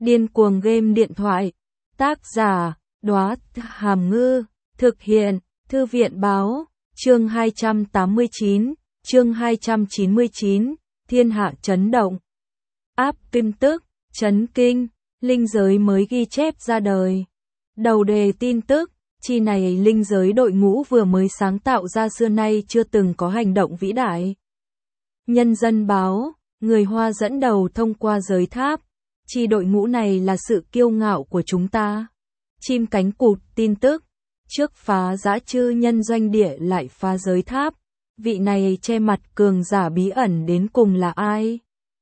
Điên cuồng game điện thoại. Tác giả, Đóa Hàm Ngư. Thực hiện, Thư viện Báo. Chương 289, chương 299, Thiên hạ chấn động. Áp tin tức, chấn kinh, linh giới mới ghi chép ra đời. Đầu đề tin tức, chi này linh giới đội ngũ vừa mới sáng tạo ra xưa nay chưa từng có hành động vĩ đại. Nhân dân báo, người Hoa dẫn đầu thông qua giới tháp. Chi đội ngũ này là sự kiêu ngạo của chúng ta. Chim cánh cụt tin tức. Trước phá dã chư nhân doanh địa lại phá giới tháp. Vị này che mặt cường giả bí ẩn đến cùng là ai?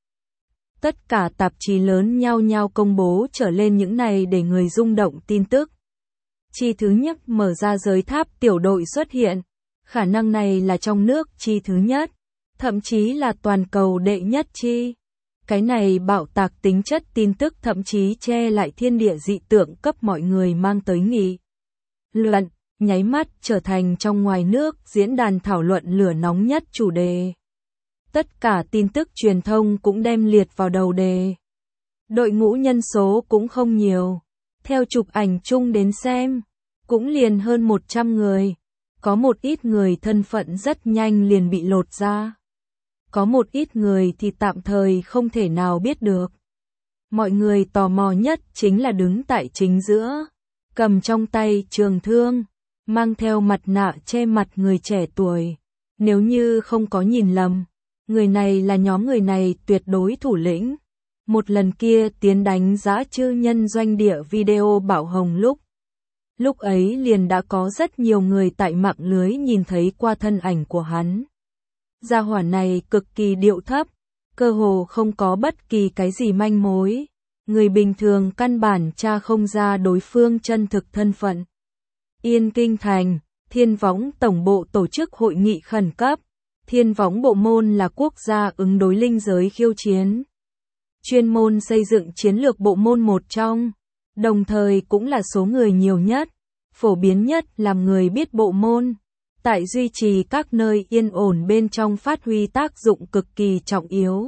Tất cả tạp chí lớn nhao nhao công bố trở lên những này để người rung động tin tức. Chi thứ nhất mở ra giới tháp tiểu đội xuất hiện. Khả năng này là trong nước chi thứ nhất. Thậm chí là toàn cầu đệ nhất chi. Cái này bạo tạc tính chất tin tức thậm chí che lại thiên địa dị tượng cấp mọi người mang tới nghị luận, nháy mắt trở thành trong ngoài nước diễn đàn thảo luận lửa nóng nhất chủ đề. Tất cả tin tức truyền thông cũng đem liệt vào đầu đề. Đội ngũ nhân số cũng không nhiều. Theo chụp ảnh chung đến xem, cũng liền hơn 100 người. Có một ít người thân phận rất nhanh liền bị lột ra. Có một ít người thì tạm thời không thể nào biết được. Mọi người tò mò nhất chính là đứng tại chính giữa, cầm trong tay trường thương, mang theo mặt nạ che mặt người trẻ tuổi. Nếu như không có nhìn lầm, người này là nhóm người này tuyệt đối thủ lĩnh. Một lần kia tiến đánh dã chư nhân doanh địa video bạo hồng lúc ấy liền đã có rất nhiều người tại mạng lưới nhìn thấy qua thân ảnh của hắn. Gia hỏa này cực kỳ điệu thấp, cơ hồ không có bất kỳ cái gì manh mối. Người bình thường căn bản tra không ra đối phương chân thực thân phận. Yên Kinh Thành, Thiên Võng Tổng bộ tổ chức hội nghị khẩn cấp. Thiên Võng bộ môn là quốc gia ứng đối linh giới khiêu chiến. Chuyên môn xây dựng chiến lược bộ môn một trong, đồng thời cũng là số người nhiều nhất, phổ biến nhất làm người biết bộ môn. Tại duy trì các nơi yên ổn bên trong phát huy tác dụng cực kỳ trọng yếu.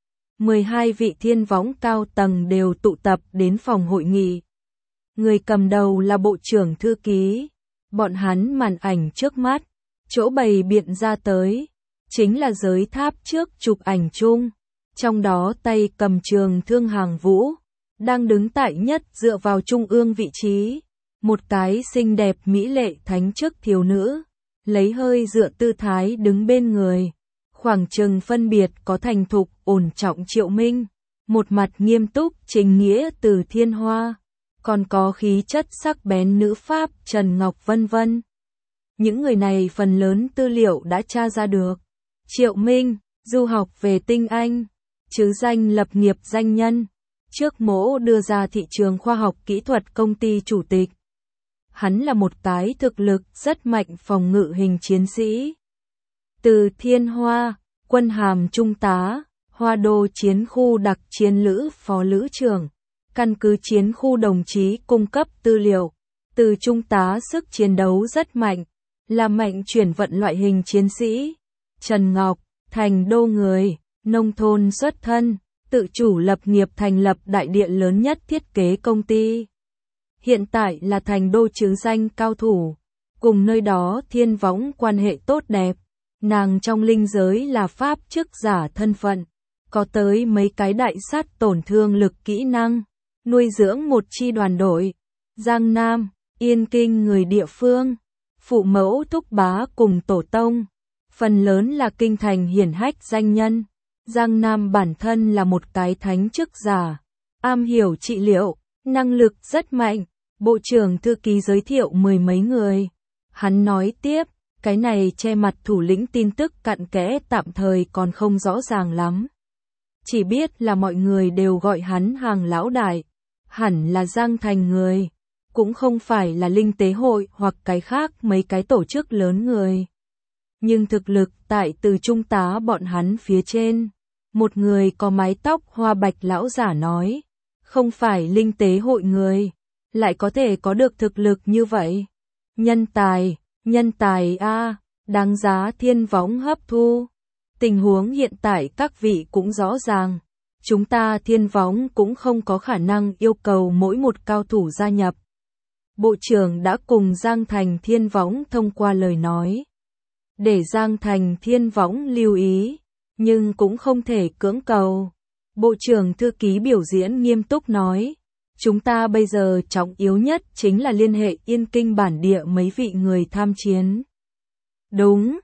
12 vị thiên võng cao tầng đều tụ tập đến phòng hội nghị. Người cầm đầu là bộ trưởng thư ký. Bọn hắn màn ảnh trước mắt, chỗ bày biện ra tới, chính là giới tháp trước chụp ảnh chung. Trong đó tay cầm trường thương Hàng Vũ, đang đứng tại nhất dựa vào trung ương vị trí. Một cái xinh đẹp mỹ lệ thánh chức thiếu nữ. Lấy hơi dựa tư thái đứng bên người, khoảng chừng phân biệt có thành thục, ổn trọng Triệu Minh, một mặt nghiêm túc Trình Nghĩa Từ Thiên Hoa, còn có khí chất sắc bén nữ Pháp Trần Ngọc vân vân. Những người này phần lớn tư liệu đã tra ra được. Triệu Minh, du học về tinh Anh, chứ danh lập nghiệp danh nhân, trước mỗ đưa ra thị trường khoa học kỹ thuật công ty chủ tịch. Hắn là một cái thực lực rất mạnh phòng ngự hình chiến sĩ. Từ Thiên Hoa, quân hàm trung tá, Hoa Đô chiến khu đặc chiến lữ phó lữ trưởng, căn cứ chiến khu đồng chí cung cấp tư liệu. Từ trung tá sức chiến đấu rất mạnh, là mạnh chuyển vận loại hình chiến sĩ. Trần Ngọc, thành đô người, nông thôn xuất thân, tự chủ lập nghiệp thành lập đại địa lớn nhất thiết kế công ty. Hiện tại là thành đô chứ danh cao thủ, cùng nơi đó Thiên Võng quan hệ tốt đẹp. Nàng trong linh giới là pháp chức giả thân phận, có tới mấy cái đại sát tổn thương lực kỹ năng, nuôi dưỡng một chi đoàn đội. Giang Nam, Yên Kinh người địa phương, phụ mẫu thúc bá cùng tổ tông, phần lớn là kinh thành hiển hách danh nhân. Giang Nam bản thân là một cái thánh chức giả, am hiểu trị liệu, năng lực rất mạnh. Bộ trưởng thư ký giới thiệu mười mấy người. Hắn nói tiếp, cái này che mặt thủ lĩnh tin tức cặn kẽ tạm thời còn không rõ ràng lắm. Chỉ biết là mọi người đều gọi hắn Hàng lão đại. Hẳn là Giang Thành người, cũng không phải là linh tế hội hoặc cái khác mấy cái tổ chức lớn người. Nhưng thực lực tại từ trung tá bọn hắn phía trên. Một người có mái tóc hoa bạch lão giả nói, không phải linh tế hội người, lại có thể có được thực lực như vậy. Nhân tài a, đáng giá Thiên Võng hấp thu. Tình huống hiện tại các vị cũng rõ ràng. chúng ta Thiên Võng cũng không có khả năng yêu cầu mỗi một cao thủ gia nhập. Bộ trưởng đã cùng Giang Thành Thiên Võng thông qua lời nói. Để Giang Thành Thiên Võng lưu ý, nhưng cũng không thể cưỡng cầu. Bộ trưởng thư ký biểu diễn nghiêm túc nói, chúng ta bây giờ trọng yếu nhất chính là liên hệ Yên Kinh bản địa mấy vị người tham chiến. Đúng,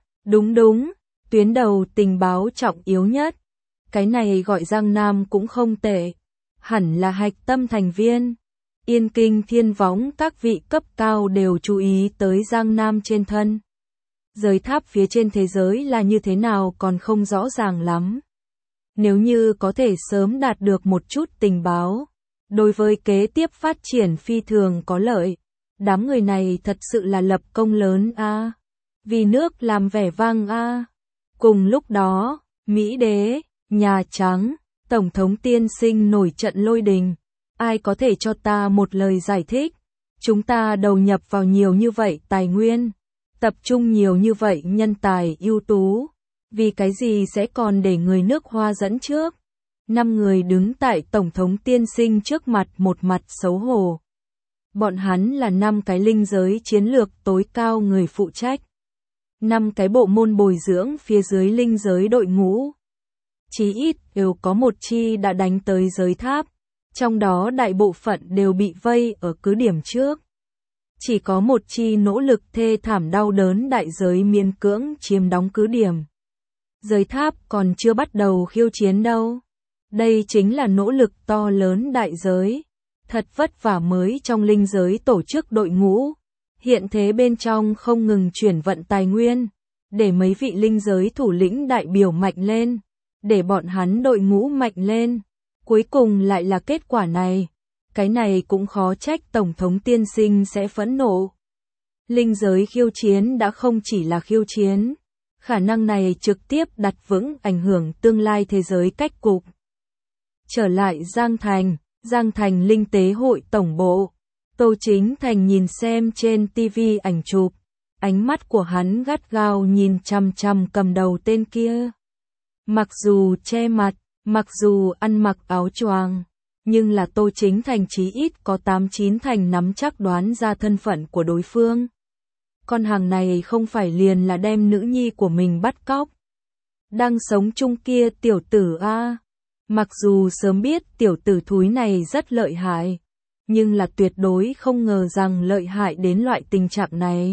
tuyến đầu tình báo trọng yếu nhất. Cái này gọi Giang Nam cũng không tệ, hẳn là hạch tâm thành viên. Yên Kinh Thiên Võng các vị cấp cao đều chú ý tới Giang Nam trên thân. Giới tháp phía trên thế giới là như thế nào còn không rõ ràng lắm. Nếu như có thể sớm đạt được một chút tình báo, đối với kế tiếp phát triển phi thường có lợi. Đám người này thật sự là lập công lớn a, vì nước làm vẻ vang a. Cùng lúc đó, Mỹ Đế, Nhà Trắng, Tổng thống tiên sinh nổi trận lôi đình. Ai có thể cho ta một lời giải thích? Chúng ta đầu nhập vào nhiều như vậy tài nguyên, tập trung nhiều như vậy nhân tài ưu tú, vì cái gì sẽ còn để người nước Hoa dẫn trước? 5 người đứng tại Tổng thống tiên sinh trước mặt một mặt xấu hổ. Bọn hắn là 5 cái linh giới chiến lược tối cao người phụ trách. 5 cái bộ môn bồi dưỡng phía dưới linh giới đội ngũ. Chí ít đều có một chi đã đánh tới giới tháp, trong đó đại bộ phận đều bị vây ở cứ điểm trước. Chỉ có một chi nỗ lực thê thảm đau đớn đại giới miễn cưỡng chiếm đóng cứ điểm. Giới tháp còn chưa bắt đầu khiêu chiến đâu. Đây chính là nỗ lực to lớn đại giới. Thật vất vả mới trong linh giới tổ chức đội ngũ. Hiện thế bên trong không ngừng chuyển vận tài nguyên, để mấy vị linh giới thủ lĩnh đại biểu mạnh lên, để bọn hắn đội ngũ mạnh lên. Cuối cùng lại là kết quả này. Cái này cũng khó trách Tổng thống tiên sinh sẽ phẫn nộ. Linh giới khiêu chiến đã không chỉ là khiêu chiến. Khả năng này trực tiếp đặt vững ảnh hưởng tương lai thế giới cách cục. Trở lại Giang Thành Linh tế hội tổng bộ. Tô Chính Thành nhìn xem trên TV ảnh chụp. Ánh mắt của hắn gắt gao nhìn chằm chằm cầm đầu tên kia. Mặc dù che mặt, mặc dù ăn mặc áo choàng, nhưng là Tô Chính Thành chí ít có 8-9 thành nắm chắc đoán ra thân phận của đối phương. Con hàng này không phải liền là đem nữ nhi của mình bắt cóc. Đang sống chung kia tiểu tử a. Mặc dù sớm biết tiểu tử thúi này rất lợi hại, nhưng là tuyệt đối không ngờ rằng lợi hại đến loại tình trạng này.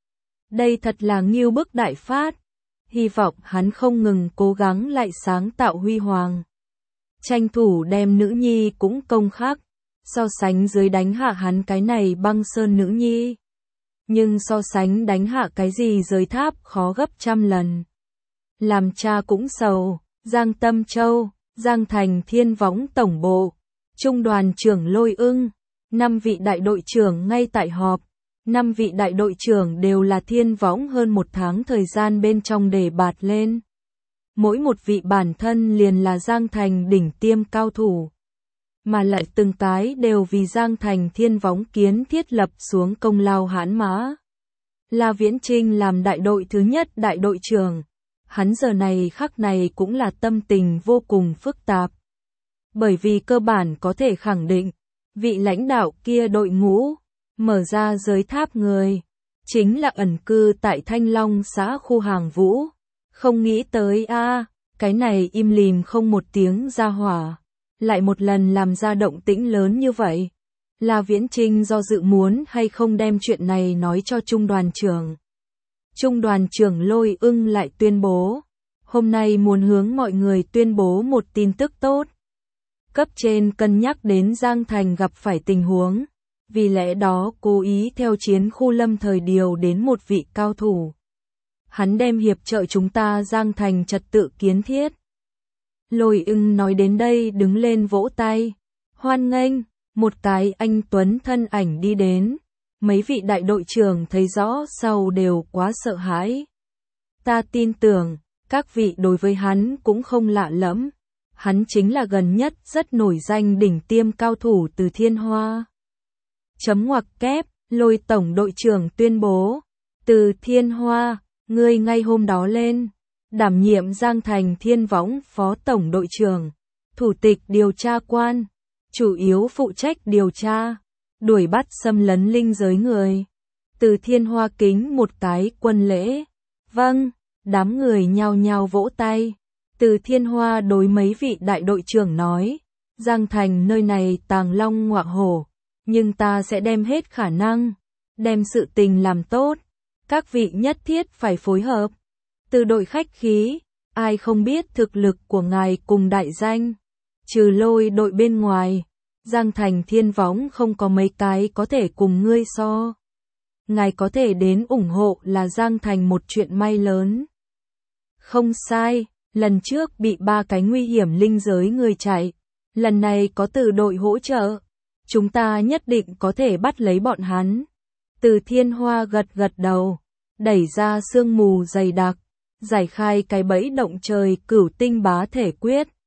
Đây thật là ngưu bức đại phát. Hy vọng hắn không ngừng cố gắng lại sáng tạo huy hoàng. Tranh thủ đem nữ nhi cũng công khắc, so sánh dưới đánh hạ hắn cái này băng sơn nữ nhi. Nhưng so sánh đánh hạ cái gì giới tháp khó gấp trăm lần. Làm cha cũng sầu. Giang Tâm Châu, Giang Thành Thiên Võng tổng bộ, Trung đoàn trưởng Lôi Ưng, 5 vị đại đội trưởng ngay tại họp. 5 vị đại đội trưởng đều là Thiên Võng hơn 1 tháng thời gian bên trong để bạt lên. Mỗi một vị bản thân liền là Giang Thành đỉnh tiêm cao thủ. Mà lại từng cái đều vì Giang Thành Thiên Võng kiến thiết lập xuống công lao hãn mã. La Viễn Trinh làm đại đội thứ nhất đại đội trưởng. Hắn giờ này khắc này cũng là tâm tình vô cùng phức tạp. Bởi vì cơ bản có thể khẳng định, vị lãnh đạo kia đội ngũ, mở ra giới tháp người, chính là ẩn cư tại Thanh Long xã khu Hàng Vũ. Không nghĩ tới cái này im lìm không một tiếng ra hỏa, lại một lần làm ra động tĩnh lớn như vậy. La Viễn Trinh do dự muốn hay không đem chuyện này nói cho Trung đoàn trưởng. Trung đoàn trưởng Lôi Ưng lại tuyên bố, hôm nay muốn hướng mọi người tuyên bố một tin tức tốt. Cấp trên cân nhắc đến Giang Thành gặp phải tình huống, vì lẽ đó cố ý theo chiến khu lâm thời điều đến một vị cao thủ. Hắn đem hiệp trợ chúng ta Giang Thành trật tự kiến thiết. Lôi Ưng nói đến đây đứng lên vỗ tay, hoan nghênh, một cái anh tuấn thân ảnh đi đến. Mấy vị đại đội trưởng thấy rõ sau đều quá sợ hãi. Ta tin tưởng, các vị đối với hắn cũng không lạ lẫm. Hắn chính là gần nhất rất nổi danh đỉnh tiêm cao thủ từ Thiên Hoa. Chấm ngoặc kép, Lôi tổng đội trưởng tuyên bố, từ Thiên Hoa, ngươi ngay hôm đó lên, đảm nhiệm Giang Thành Thiên Võng phó tổng đội trưởng. thủ tịch điều tra quan, chủ yếu phụ trách điều tra, đuổi bắt xâm lấn linh giới người. Từ Thiên Hoa kính một cái quân lễ. Vâng, đám người nhao nhao vỗ tay. Từ Thiên Hoa đối mấy vị đại đội trưởng nói, Giang Thành nơi này tàng long ngọa hổ, nhưng ta sẽ đem hết khả năng, đem sự tình làm tốt. Các vị nhất thiết phải phối hợp. Từ đội khách khí, ai không biết thực lực của ngài cùng đại danh. Trừ Lôi đội bên ngoài, Giang Thành Thiên Võng không có mấy cái có thể cùng ngươi so. Ngài có thể đến ủng hộ là Giang Thành một chuyện may lớn. Không sai, lần trước bị 3 cái nguy hiểm linh giới người chạy, lần này có Từ đội hỗ trợ, chúng ta nhất định có thể bắt lấy bọn hắn. Từ Thiên Hoa gật gật đầu, đẩy ra sương mù dày đặc, giải khai cái bẫy động trời Cửu Tinh Bá Thể Quyết.